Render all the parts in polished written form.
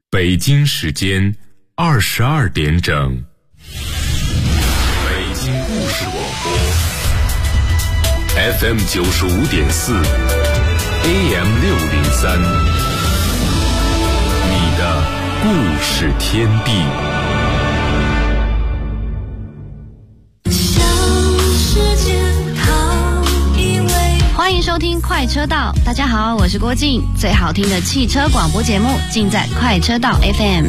北京时间22点整，北京故事广播 FM 95.4 AM 603，你的故事天地。 欢迎收听快车道，大家好，我是郭静，最好听的汽车广播节目尽在快车道 FM。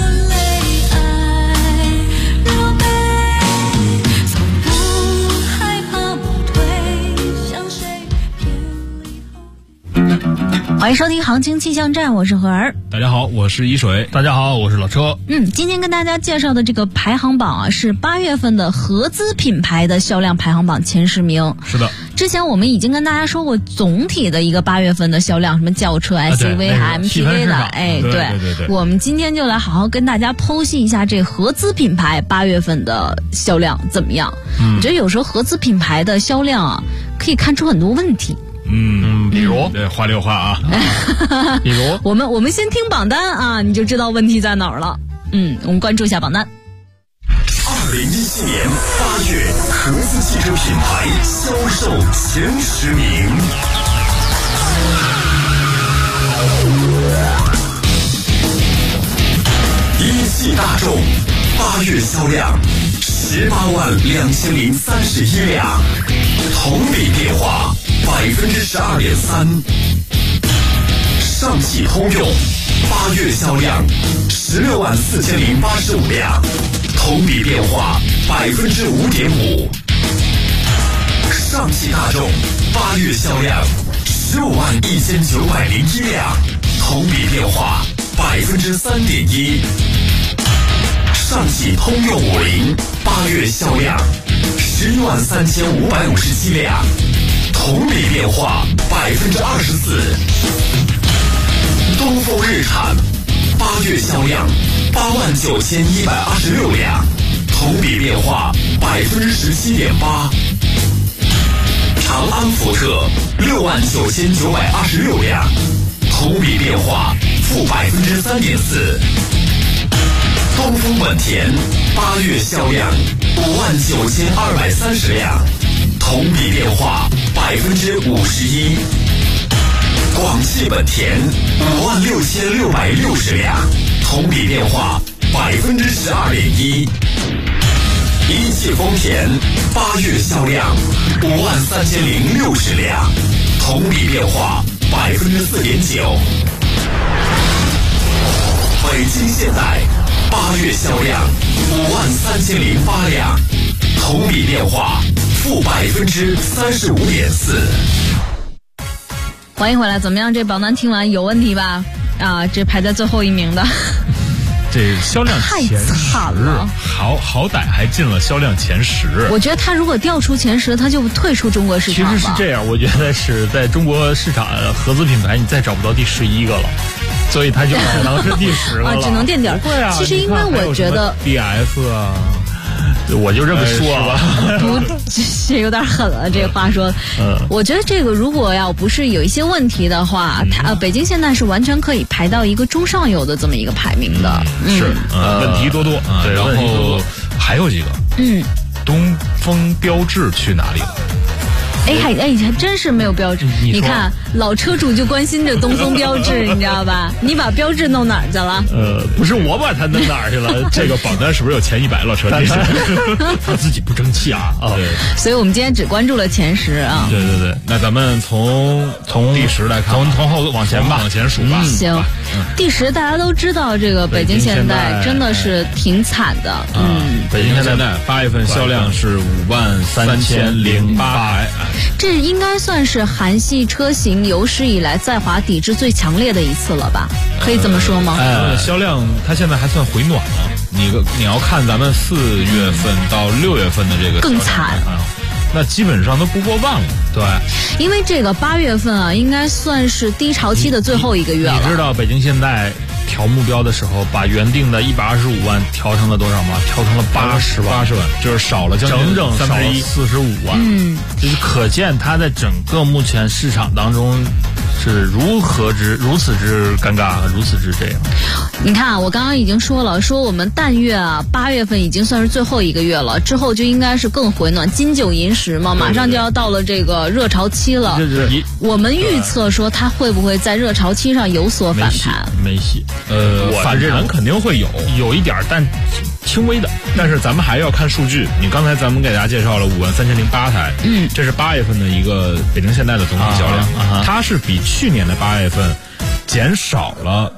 欢迎收听行情气象站，我是何儿。 大家好，我是一水。大家好，我是老车。 今天跟大家介绍的这个排行榜啊，是8月份的合资品牌的销量排行榜前10名。 是的， 之前我们已经跟大家说过总体的一个8月份的销量，什么轿车、SUV 还 MPV 的，对，我们今天就来好好跟大家剖析一下这合资品牌8月份的销量怎么样。我觉得有时候合资品牌的销量啊，可以看出很多问题。 比如话里有话啊，比如我们先听榜单啊，你就知道问题在哪儿了。我们关注一下榜单。 2017年8月合资汽车品牌销售前10名。一汽大众8月销量182031辆，同比变化12.3%。上汽通用8月销量164085辆，同比变化5.5%。上汽大众8月销量151901辆，同比变化3.1%。上汽通用508月销量113557辆，同比变化24%。东风日产8月销量89126辆，同比变化17.8%。长安福特69926辆，同比变化-3.4%。东风本田8月销量59230辆，同比变化51%。广汽本田56660辆，同比变化12.1%。一汽丰田8月销量53060辆，同比变化4.9%。北京现代8月销量53008辆，同比变化-35.4%。 欢迎回来，怎么样？这榜单听完有问题吧？这排在最后一名的， 这销量前10， 太惨了。 好歹还进了销量前10。 我觉得他如果掉出前10，他就退出中国市场吧。 其实是这样，我觉得是在中国市场合资品牌，你再找不到第11个了。所以他就只能是第10个了， 只能垫底。 对啊， 其实因为我觉得 DF 啊，我就这么说吧， 不，这有点狠了，这话说。我觉得这个如果要不是有一些问题的话，北京现在是完全可以排到一个中上游的这么一个排名的。 是，问题多多啊。对，然后还有几个，东风标致去哪里了？ 还真是没有标志。你看老车主就关心这东风标致，你知道吧？你把标志弄哪儿去了？ 不是我把它弄哪儿去了。这个榜单是不是有前100了？车这是他自己不争气啊！对， 所以我们今天只关注了前10啊。 对，那咱们从第10来看，从后往前吧，往前数吧。 行，第10大家都知道，这个北京现代真的是挺惨的。 北京现代8月份销量是53008。 这应该算是韩系车型有史以来在华抵制最强烈的一次了吧？可以这么说吗？ 销量它现在还算回暖了。你要看咱们4月份到6月份的这个更惨， 那基本上都不过万了。对， 因为这个8月份啊，应该算是低潮期的最后一个月了。 你知道北京现代调目标的时候，把原定的125万调成了多少吗？调成了80万，就是少了整整45万。就是可见它在整个目前市场当中是如此之尴尬，如此之这样。 你看啊，我刚刚已经说了，说我们但月啊，8月份已经算是最后一个月了，之后就应该是更回暖，金九银十嘛，马上就要到了这个热潮期了。我们预测说它会不会在热潮期上有所反弹？ 没戏。 反弹肯定会有一点，但轻微的。 但是咱们还要看数据。你刚才咱们给大家介绍了53008台，这是8月份的一个北京现代的总体销量，它是比去年的8月份减少了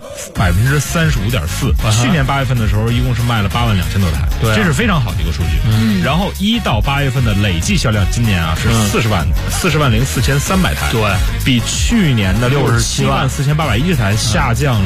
35.4%。去年8月份的时候，一共是卖了82000多台， 对， 这是非常好的一个数据。然后1到8月份的累计销量，今年啊是40万零4300台， 对， 比去年的674810台下降了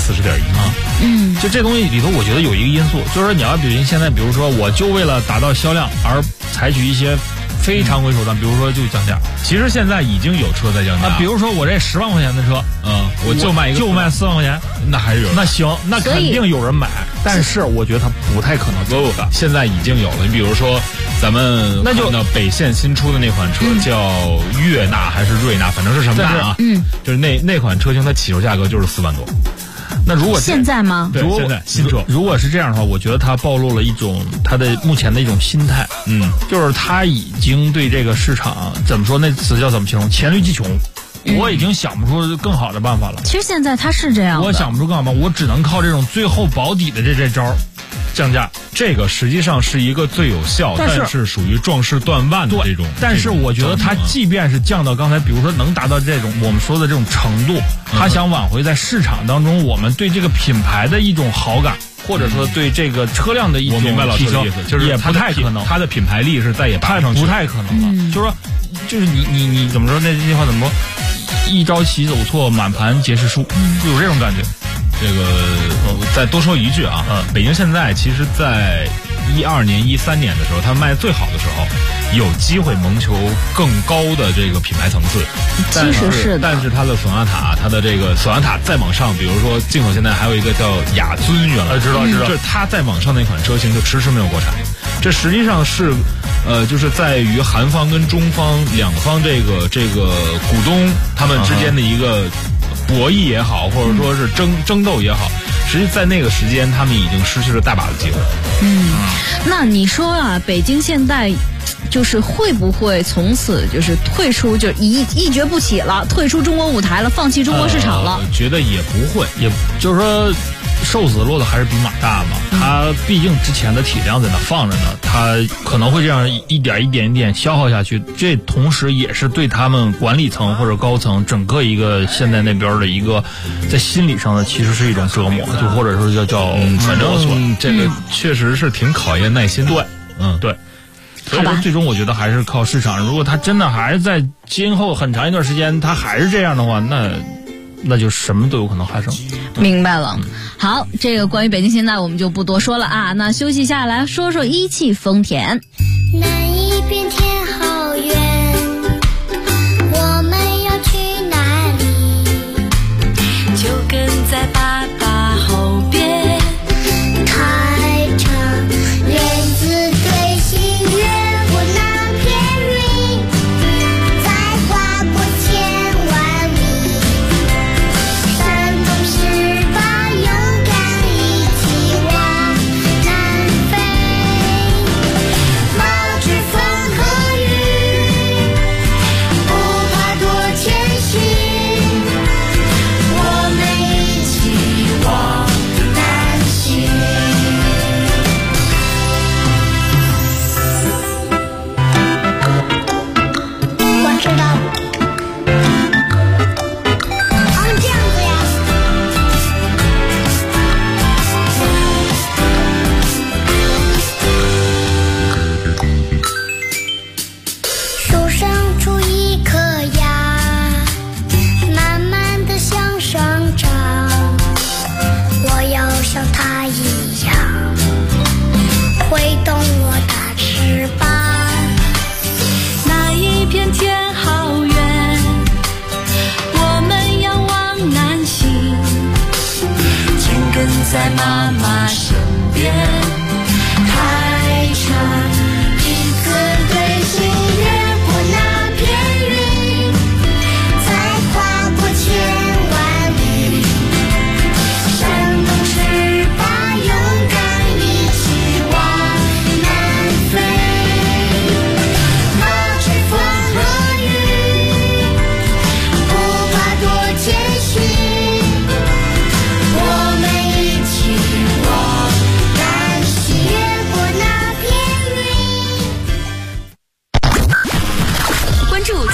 40.1%。 就这东西里头，我觉得有一个因素，就是说你要现在，比如说我就为了达到销量而采取一些非常规手段，比如说就降价。 其实现在已经有车在降价， 比如说我这10万块钱的车， 我就卖 4万块钱， 那还是有人。 那行，那肯定有人买，但是我觉得它不太可能做的。 现在已经有了，你比如说咱们看到北线新出的那款车叫悦纳还是瑞纳，反正是什么纳啊？就是那款车型它起售价格就是4万多。 那如果现在吗？ 对，现在新车。 如果是这样的话，我觉得它暴露了一种它的目前的一种心态，就是它已经对这个市场怎么说？那词叫怎么形容？黔驴技穷。我已经想不出更好的办法了。 其实现在它是这样的， 我想不出更好的办法，我只能靠这种最后保底的这招。降价， 这个实际上是一个最有效，但是属于壮士断腕的这种。 但是我觉得它即便是降到刚才，比如说能达到这种我们说的这种程度，它想挽回在市场当中我们对这个品牌的一种好感，或者说对这个车辆的一种提升， 就是也不太可能。 它的品牌力是再也拔不上去， 不太可能了。就是说，就是你怎么说？那句话怎么说？一朝棋走错，满盘皆是输，就有这种感觉。 这个再多说一句啊，北京现在其实在12年、13年的时候，它卖最好的时候，有机会谋求更高的这个品牌层次。 其实是的， 但是它的索纳塔，它的这个索纳塔再往上，比如说进口现在还有一个叫雅尊，原来知道， 就是它再往上那款车型就迟迟没有国产。这实际上是就是在于韩方跟中方两方这个股东他们之间的一个博弈也好，或者说是争斗也好，实际在那个时间他们已经失去了大把的机会。 那你说啊，北京现代就是会不会从此就是退出，就一蹶不起了，退出中国舞台了，放弃中国市场了？ 觉得也不会， 也就是说瘦子落的还是比马大嘛，他毕竟之前的体量在那放着呢，他可能会这样一点消耗下去，这同时也是对他们管理层或者高层整个一个现在那边的一个在心理上的其实是一种折磨，就或者说叫反正这个确实是挺考验耐心的。 对。所以说最终我觉得还是靠市场，如果他真的还是在今后很长一段时间他还是这样的话，那就什么都有可能发生。 明白了。好，这个关于北京现代我们就不多说了啊，那休息下来说说一汽丰田。 那一边天好远，我们要去哪里？就跟在爸爸后边，开场莲子对心越过那片云，再划过千万里，山东十八勇敢一起往南飞，冒着风和雨，不怕多艰辛，我们一起往南行。我知道。这样子呀。树上出一颗芽，慢慢地向上长，我要像它一样挥动我的翅膀。那一片天好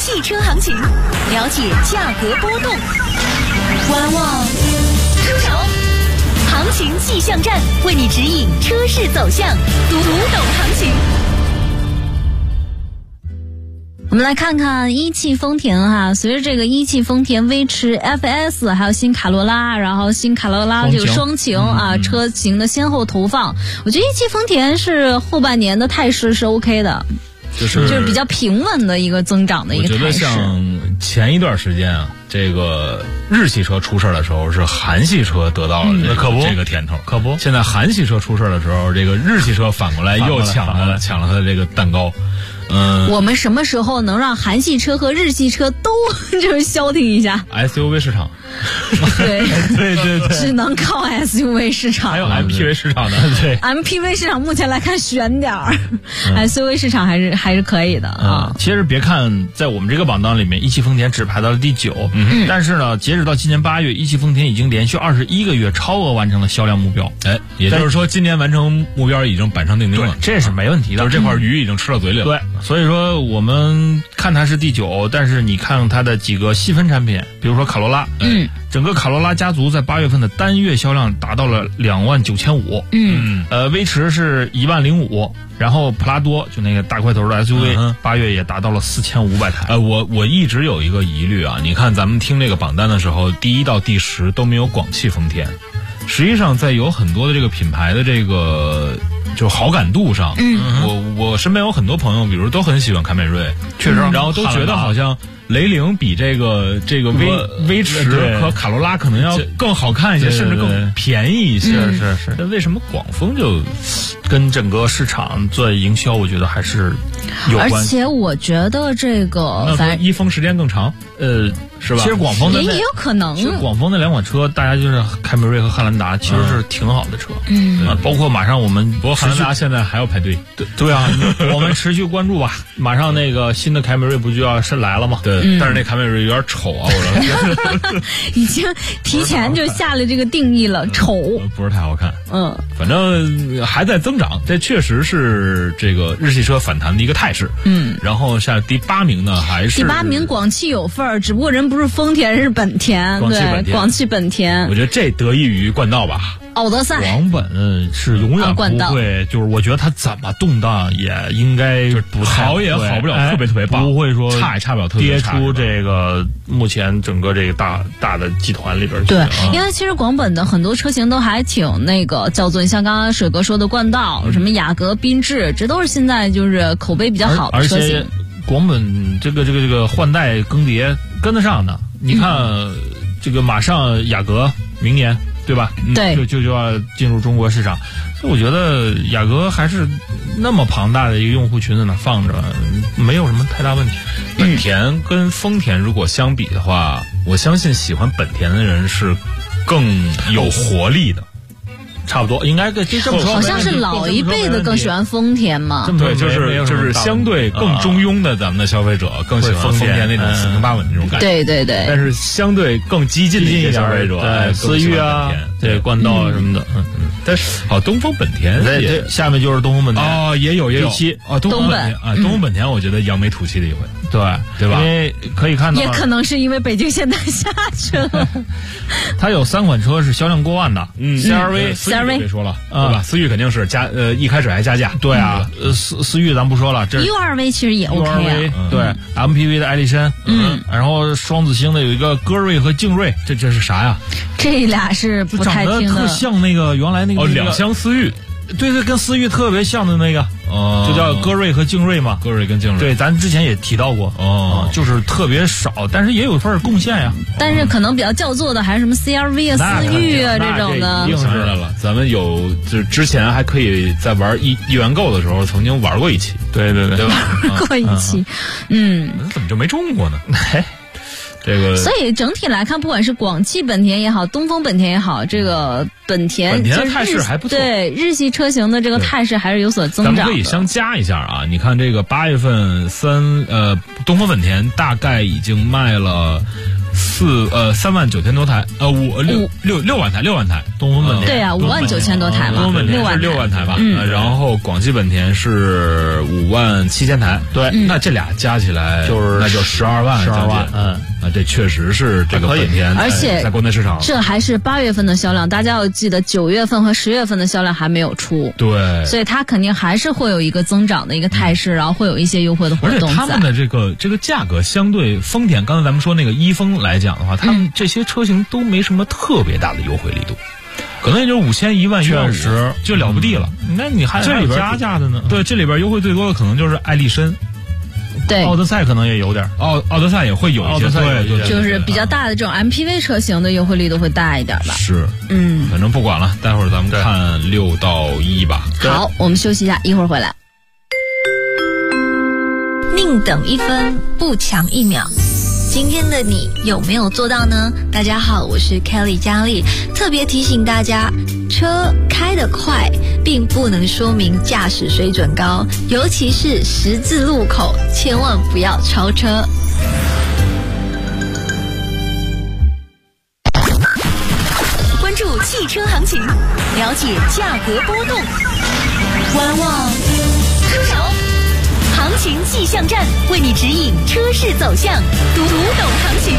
汽车行情，了解价格波动。观望，出手，行情气象站为你指引车市走向，读懂行情。 我们来看看一汽丰田哈，随着这个一汽丰田威驰 FS 还有新卡罗拉，然后新卡罗拉这个双擎啊车型的先后投放，我觉得一汽丰田是后半年的态势是 OK 的，就是比较平稳的一个增长的一个态势。 我觉得像前一段时间啊，这个日系车出事的时候，是韩系车得到了这个甜头，可不。现在韩系车出事的时候，这个日系车反过来又抢了它的这个蛋糕。 我们什么时候能让韩系车和日系车都就是消停一下 ？SUV 市场， 对，只能靠 SUV 市场， 还有 MPV 市场呢。对 ，MPV 市场目前来看悬点儿，SUV 市场还是可以的啊。 其实别看在我们这个榜单里面，一汽丰田只排到了第9，但是呢，截止到今年8月，一汽丰田已经连续21个月超额完成了销量目标。 也就是说，今年完成目标已经板上钉钉了， 这是没问题的。 就是这块鱼已经吃到嘴里了。 对。所以说我们看它是第9，但是你看它的几个细分产品，比如说卡罗拉，整个卡罗拉家族在8月份的单月销量达到了29500，威驰是10500，然后普拉多就那个大块头的 SUV， 8月也达到了4500台。 我一直有一个疑虑啊，你看咱们听这个榜单的时候，第1到第10都没有广汽丰田，实际上在有很多的这个品牌的这个就好感度上，我身边有很多朋友，比如都很喜欢凯美瑞，确实，然后都觉得好像雷凌比这个威驰和卡罗拉可能要更好看一些，甚至更便宜一些。 是。那为什么广丰就跟整个市场做营销，我觉得还是有关系。 而且我觉得这个反正一封时间更长，是吧？ 其实广丰的也有可能， 其实广丰那2款车，大家就是凯美瑞和汉兰达，其实是挺好的车。包括马上我们， 不过汉兰达现在还要排队。 对啊，我们持续关注吧。马上那个新的凯美瑞不就要来了吗？ 对，但是那凯美瑞有点丑啊，我已经提前就下了这个定义了，丑， 不是太好看。反正还在增长，这确实是这个日系车反弹的一个态势。然后下第8名呢，还是第8名广汽有份儿，只不过人不是丰田，是本田。对，广汽本田。 我觉得这得益于冠道吧。 奥德赛， 广本是永远不会，就是我觉得它怎么动荡也应该不好也好不了特别棒， 不会说差也差不了特别跌出这个目前整个这个大的集团里边去。 对，因为其实广本的很多车型都还挺那个叫做像刚刚水哥说的冠道，什么雅阁、缤智，这都是现在就是口碑比较好的车型。 而且广本这个换代更迭跟得上的，你看这个马上雅阁明年。对吧？ 对， 就要进入中国市场，所以我觉得雅阁还是那么庞大的一个用户群在那放着，没有什么太大问题。 本田跟丰田如果相比的话，我相信喜欢本田的人是更有活力的。 差不多应该这么说， 好像是老一辈的更喜欢丰田嘛。 对，就是相对更中庸的咱们的消费者更喜欢丰田那种4平8稳那种感觉。 对。 但是相对更激进的一些消费者， 思域啊，对，冠道啊什么的。 但是东风本田也下面就是东风本田也有第7 东风本田东风本田我觉得扬眉吐气的一回。对吧？ 因为可以看到， 也可能是因为北京现代下去了。 它有3款车是销量过万的 ，CR-V 别说了，对吧？思域肯定是一开始还加价。 对啊，思域咱不说了，这 URV 其实也 OK 啊。 对 MPV 的艾力绅，然后双子星的有一个歌瑞和劲锐，这是啥呀？ 这俩是不太听的， 长得特像那个原来那个 2厢思域。 对，跟思域特别像的那个，就叫歌瑞和劲锐嘛。 歌瑞跟劲锐， 对，咱之前也提到过，就是特别少，但是也有份贡献呀。 但是可能比较叫座的还是什么 CR-V 啊、思域啊这种的。 硬上来了，咱们就是之前还可以在玩一元购的时候曾经玩过一期， 对吧？玩过一期， 怎么就没中过呢？这个， 所以整体来看，不管是广汽本田也好，东风本田也好，这个本田的态势还不错。 对，日系车型的这个态势还是有所增长的。 咱们可以相加一下啊，你看这个8月份东风本田大概已经卖了 39000多台，6万台， 东风本田对啊，59000多台嘛， 东风本田是6万台吧，然后广汽本田是57000台， 对， 那这俩加起来那就12万，那这确实是这个本田， 而且在国内市场， 这还是8月份的销量，大家要记得9月份和10月份的销量还没有出， 对， 所以它肯定还是会有一个增长的一个态势，然后会有一些优惠的活动。 而且他们的这个价格相对丰田，刚才咱们说那个一丰来讲的话，他们这些车型都没什么特别大的优惠力度。可能也就5000、1万、15000就了不地了。 那你还这里边加价的呢？ 对，这里边优惠最多的可能就是艾力绅， 对， 奥德赛可能也有点， 奥德赛也会有一些，对， 就是比较大的这种 MPV 车型的优惠力度会大一点吧。 是，反正不管了，待会儿咱们看6到1吧。 好，我们休息一下，一会儿回来。 宁等1分，不强1秒。今天的你有没有做到呢？大家好，我是 Kelly 佳丽，特别提醒大家，车开得快并不能说明驾驶水准高，尤其是十字路口，千万不要超车。关注汽车行情，了解价格波动，观望出手。行情气象站为你指引车市走向，读懂行情。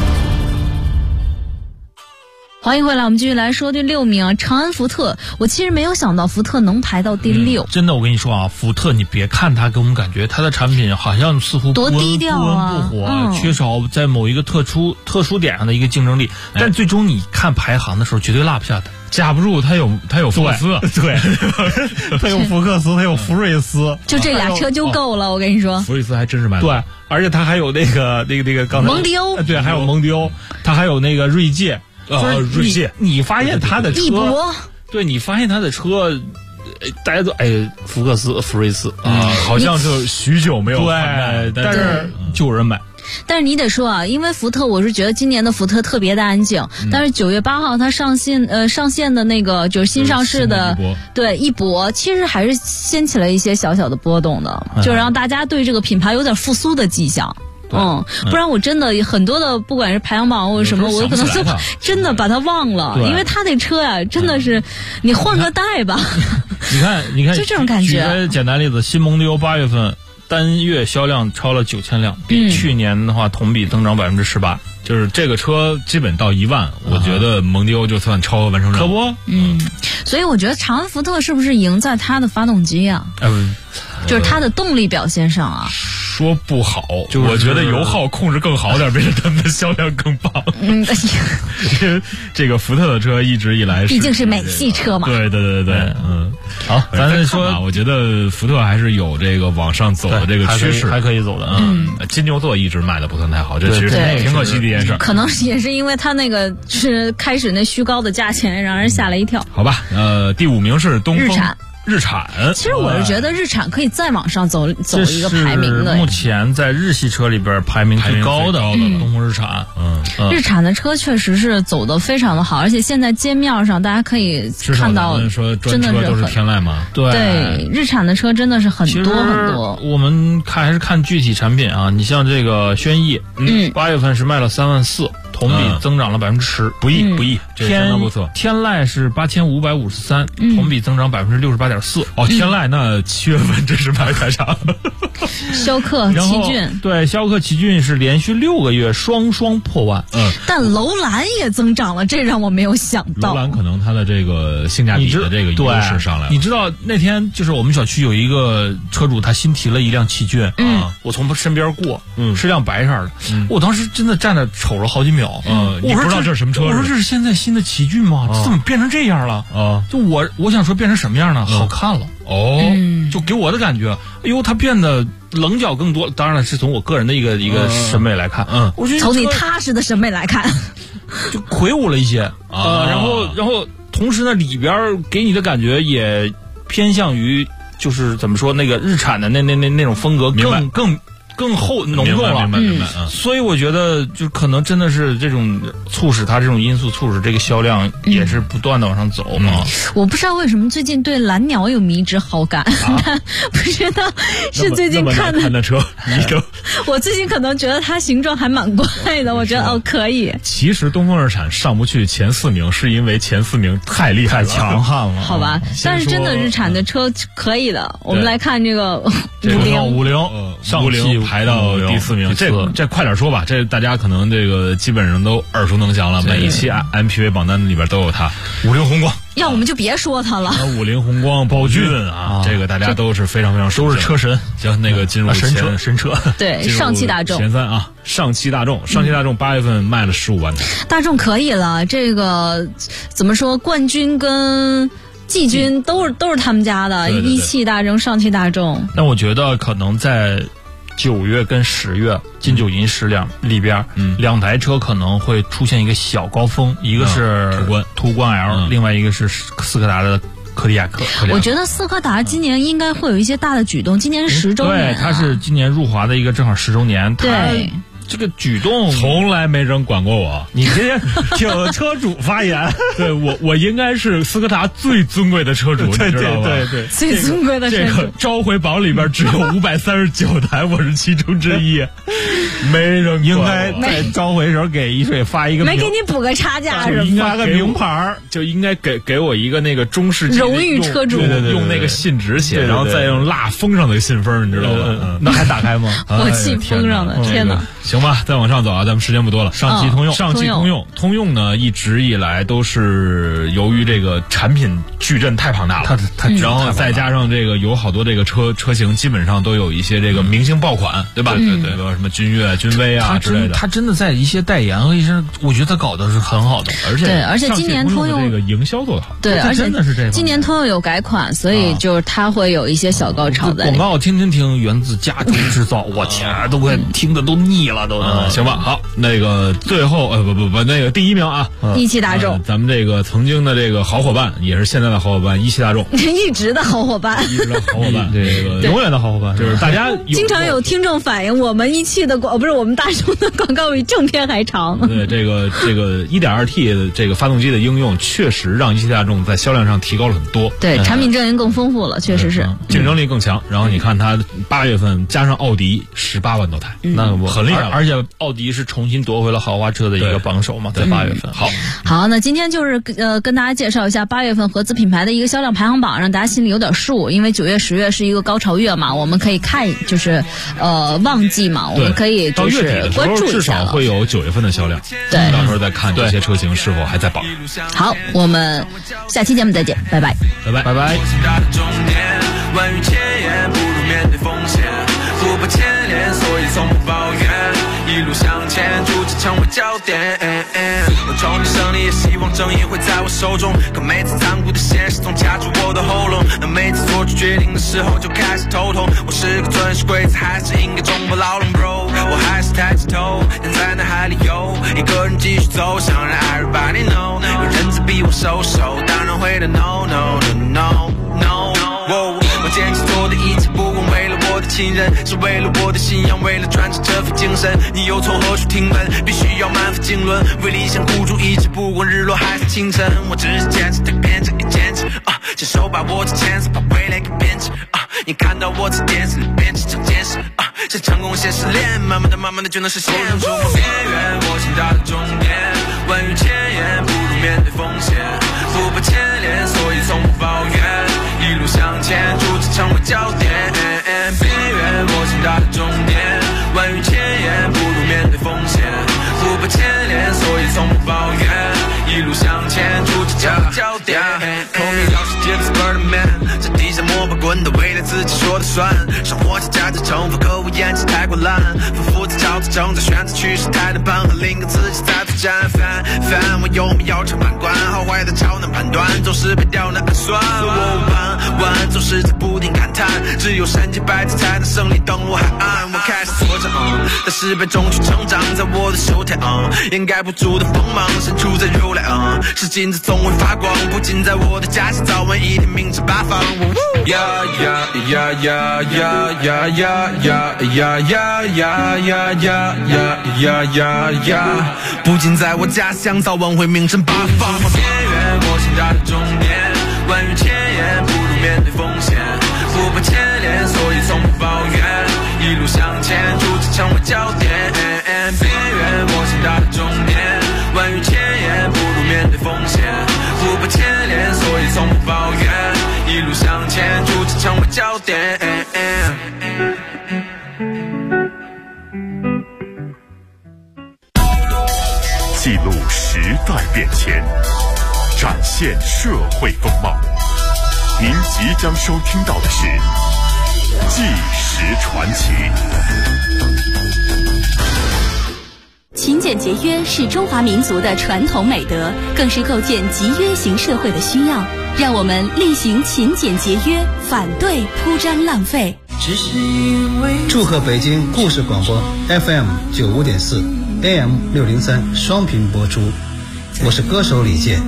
欢迎回来，我们继续来说第6名长安福特。我其实没有想到福特能排到第6。 真的，我跟你说啊，福特你别看它给我们感觉它的产品好像似乎多低调啊， 不温不火，缺少在某一个特殊点上的一个竞争力。但最终你看排行的时候，绝对落不下它。 架不住它有福克斯， 对，它有福克斯，它有福睿斯， 就这俩车就够了。我跟你说， 福睿斯还真是蛮对，而且它还有那个刚才蒙迪欧， 对，还有蒙迪欧，它还有那个锐界， 锐界。 你发现它的车，对，你发现它的车，大家都福克斯、福睿斯啊，好像是许久没有对，但是就有人买。 但是你得说啊，因为福特，我是觉得今年的福特特别的安静。但是9月8号它上线的那个就是新上市的对翼博，其实还是掀起了一些小小的波动的，就让大家对这个品牌有点复苏的迹象。不然我真的很多的，不管是排行榜或者什么，我可能就真的把它忘了，因为它那车呀，真的是你换个代吧。 你看， 就这种感觉。 举个简单例子，新蒙迪欧8月份单月销量超了9000辆，比去年的话同比增长18%。 就是这个车基本到1万，我觉得蒙迪欧就算超额完成任务。 可不， 所以我觉得长安福特是不是赢在它的发动机啊？就是它的动力表现上啊。 说不好，就是我觉得油耗控制更好点，为了他们的销量更棒。这个福特的车一直以来毕竟是美系车嘛。 对，好，咱说，我觉得福特还是有这个往上走的这个趋势， 还可以走的。 金牛座一直卖的不算太好，这其实挺可惜的一件事。 可能也是因为它那个是开始那虚高的价钱，让人吓了一跳。 好吧，第5名是东风。日产， 其实我是觉得日产可以再往上走一个排名的。 目前在日系车里边排名最高的东风日产。 日产的车确实是走得非常的好，而且现在街面上大家可以看到， 真的是都是天籁吗？ 对，日产的车真的是很多很多。 我们还是看具体产品啊，你像这个轩逸，8月份是卖了34000。同比增长了10%， 不易，这相当不错。 天籁是8553，同比增长68.4%。 天籁那7月份真是卖太差。 逍客、奇骏， 对，逍客、奇骏是连续6个月双破万。 但楼兰也增长了，这让我没有想到。 楼兰可能它的这个性价比的这个优势上来了。 你知道那天就是我们小区有一个车主，他新提了一辆奇骏我从他身边过，是辆白色的，我当时真的站着瞅了好几秒。 你不知道这是什么车？ 我说这是现在新的奇骏吗？这怎么变成这样了？就我想说变成什么样呢？好看了就给我的感觉，它变得棱角更多。当然了，是从我个人的一个审美来看，我觉得从你踏实的审美来看， 就魁梧了一些然后同时呢，里边给你的感觉也偏向于就是怎么说那个日产的那种风格， 更浓重了。 明白。 所以我觉得就可能真的是这种促使它这种因素促使这个销量也是不断的往上走嘛。 我不知道为什么最近对蓝鸟有迷之好感，不知道是最近看的车迷着。 我最近可能觉得它形状还蛮怪的，我觉得可以。 其实东风日产上不去前4名，是因为前4名太厉害、 强悍了。 好吧，但是真的日产的车可以的。我们来看这个 50排到第4名，这快点说吧，这大家可能这个基本上都耳熟能详了，每一期 MPV 榜单里边都有它。 50宏光， 要我们就别说它了。 50宏光、宝骏啊，这个大家都是非常非常熟悉， 都是车神。 行，那个进入神车， 对，上汽大众前3啊，上汽大众8月份卖了15万台， 大众可以了。这个怎么说，冠军跟季军都是他们家的，一汽大众、上汽大众。 那我觉得可能在9月跟10月金九银十里边，2台车可能会出现一个小高峰，一个是途观 L，另外一个是斯柯达的柯迪亚克。 我觉得斯柯达今年应该会有一些大的举动，今年10周年， 对，它是今年入华的一个正好10周年， 对。 这个举动从来没人管过我， 你这些听车主发言， 对我应该是斯柯达最尊贵的车主， 对， 最尊贵的车主。 这个召回榜里边只有539台，我是其中之一，没人应该在召回时候给一水发一个， 没给你补个差价是吗？发个名牌， 就应该给我一个那个中世纪荣誉车主， 用那个信纸写，然后再用蜡封上那个信封，你知道吗？ 那还打开吗？ 我气封上的，天哪！ 行吧，再往上走啊，咱们时间不多了。 上汽通用呢，一直以来都是由于这个产品矩阵太庞大了，然后再加上这个有好多这个车型基本上都有一些这个明星爆款，对吧？对，什么君越、君威啊之类的。 他真的在一些代言和一些，我觉得他搞的是很好的， 而且今年通用这个营销做得好， 对，而且真的是这。 今年通用有改款，所以就是它会有一些小高潮在。 广告听，源自家中制造，我天，都快听的都腻了都。 行吧，好，那个最后不，那个第1名啊， 一汽大众， 咱们这个曾经的这个好伙伴，也是现在的好伙伴，一汽大众， 一直的好伙伴， 这个永远的好伙伴， 就是大家经常有听众反映，我们一汽的不是我们大众的广告比正片还长。 对，这个 1.2T 的这个发动机的应用，确实让一汽大众在销量上提高了很多。 对，产品阵营更丰富了，确实是竞争力更强。然后你看它8月份加上奥迪18万多台， 那很厉害了， 而且奥迪是重新夺回了豪华车的一个榜首嘛，在8月份。 好，那今天就是跟大家介绍一下8月份合资品牌的一个销量排行榜，让大家心里有点数。因为9月、10月是一个高潮月嘛，我们可以看就是旺季嘛，我们可以就是关注一下了。 至少会有9月份的销量， 对， 到时候再看这些车型是否还在榜。 好，我们下期节目再见，拜拜， 拜拜，拜拜。 万语千言，不如面对风险，不怕牵连，所以从不抱怨，一路向前，逐渐成为焦点。我憧憬胜利，也希望正义会在我手中，可每次残酷的现实总卡住我的喉咙。那每次做出决定的时候，就开始头痛。我是个遵守规则，还是应该冲破牢笼 ，bro？ 我还是抬起头，人在脑海里游，一个人继续走，想让 everybody know， 有人在逼我收手，当然会的 no。我坚持做的一切，不管为了我的亲人，是为了我的信仰，为了传承这份精神。你又从何处听闻？必须要满腹经纶，为理想孤注一掷，不管日落还是清晨。我只是坚持，它变成一坚持牵手把握着牵手，把未来给编织你看到我在电视里编织成见识是成功现实链，慢慢的就能实现。触摸边缘，我想到的终点，万语千言，不如面对风险，不怕牵连，所以从不抱怨，一路向前，逐渐成为焦点。边缘，我想到的终点，万语千言，不如面对风险，不怕牵连，所以从不抱怨，一路向前，逐渐成为焦点。透明老世界的 Spider-Man， 这地下摸把滚的，为了自己说的算，生活是价值重复，可我演技太过烂，反复在找脑子正在选择趋势态的本和另一个自己在作战。反我有没有成判官，好坏的超难判断，总是被刁难暗算。我玩总是在不停感叹，只有身经百战才能胜利登陆海岸。我开始挫折，在失败中去成长，在我的手台掩盖不住的锋芒，身处在如来是金子总会发光，不仅在我的家乡，早晚一天名震八方。呀呀呀呀呀呀呀呀呀呀呀呀呀呀呀！不仅在我家乡，早晚会名震八方。边缘我想达到终点，万语千言不如面对风险，不怕牵连，所以从不抱怨，一路向前，逐渐成为焦点。边缘我想达到终点，万语千言不如面对风险，不怕牵连，所以从不抱怨，一路向前，逐渐成为焦点。 记录时代变迁，展现社会风貌。您即将收听到的是《纪实传奇》。 勤俭节约是中华民族的传统美德，更是构建集约型社会的需要。让我们力行勤俭节约，反对铺张浪费。 祝贺北京故事广播 FM 95.4 AM 603双频播出，我是歌手李健。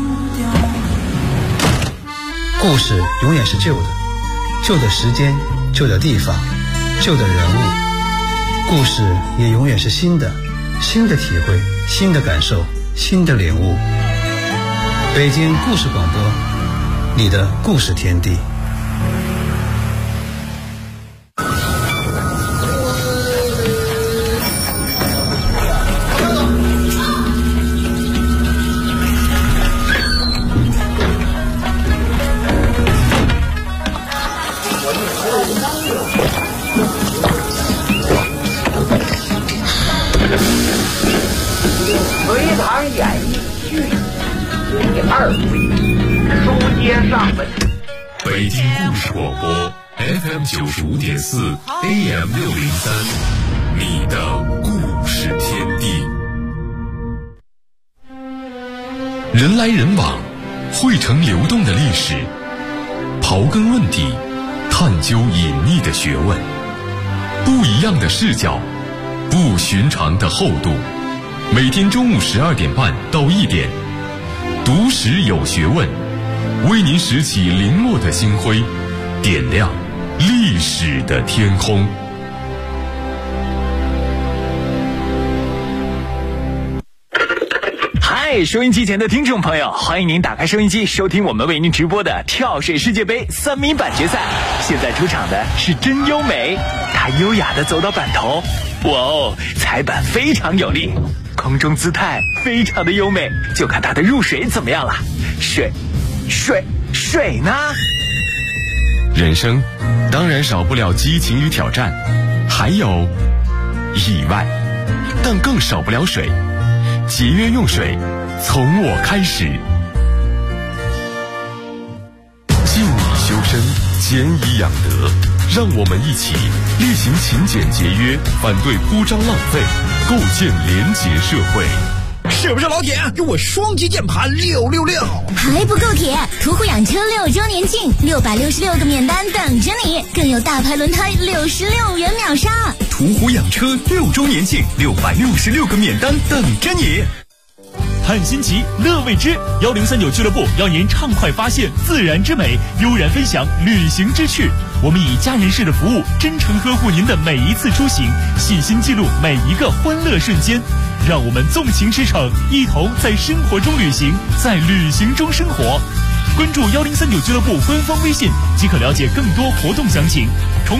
故事永远是旧的，旧的时间，旧的地方，旧的人物。故事也永远是新的，新的体会，新的感受，新的领悟。北京故事广播，你的故事天地。 隋唐演义续第2回，书接上文。 北京故事广播 FM 95.4 AM 603，你的故事天地。 人来人往，汇成流动的历史，刨根问底，探究隐秘的学问，不一样的视角，不寻常的厚度。每天中午12点半到1点，读史有学问，为您拾起零落的星辉，点亮历史的天空。 嗨，收音机前的听众朋友，欢迎您打开收音机，收听我们为您直播的跳水世界杯3米板决赛。现在出场的是真优美，她优雅地走到板头，哇哦，踩板非常有力，空中姿态非常的优美，就看她的入水怎么样了。水呢？ 人生当然少不了激情与挑战，还有意外，但更少不了水。节约用水，从我开始。静以修身，俭以养德，让我们一起力行勤俭节约，反对铺张浪费，构建廉洁社会。 是不是老铁？给我双击键盘666！ 还不够铁！途虎养车6周年庆，666个免单等着你，更有大牌轮胎66元秒杀。 途虎养车6周年庆，666个免单等着你。 看新奇，乐未知，1039俱乐部邀您畅快发现自然之美，悠然分享旅行之趣。我们以家人式的服务，真诚呵护您的每一次出行，细心记录每一个欢乐瞬间。让我们纵情驰骋，一同在生活中旅行，在旅行中生活。关注1039俱乐部官方微信即可了解更多活动详情。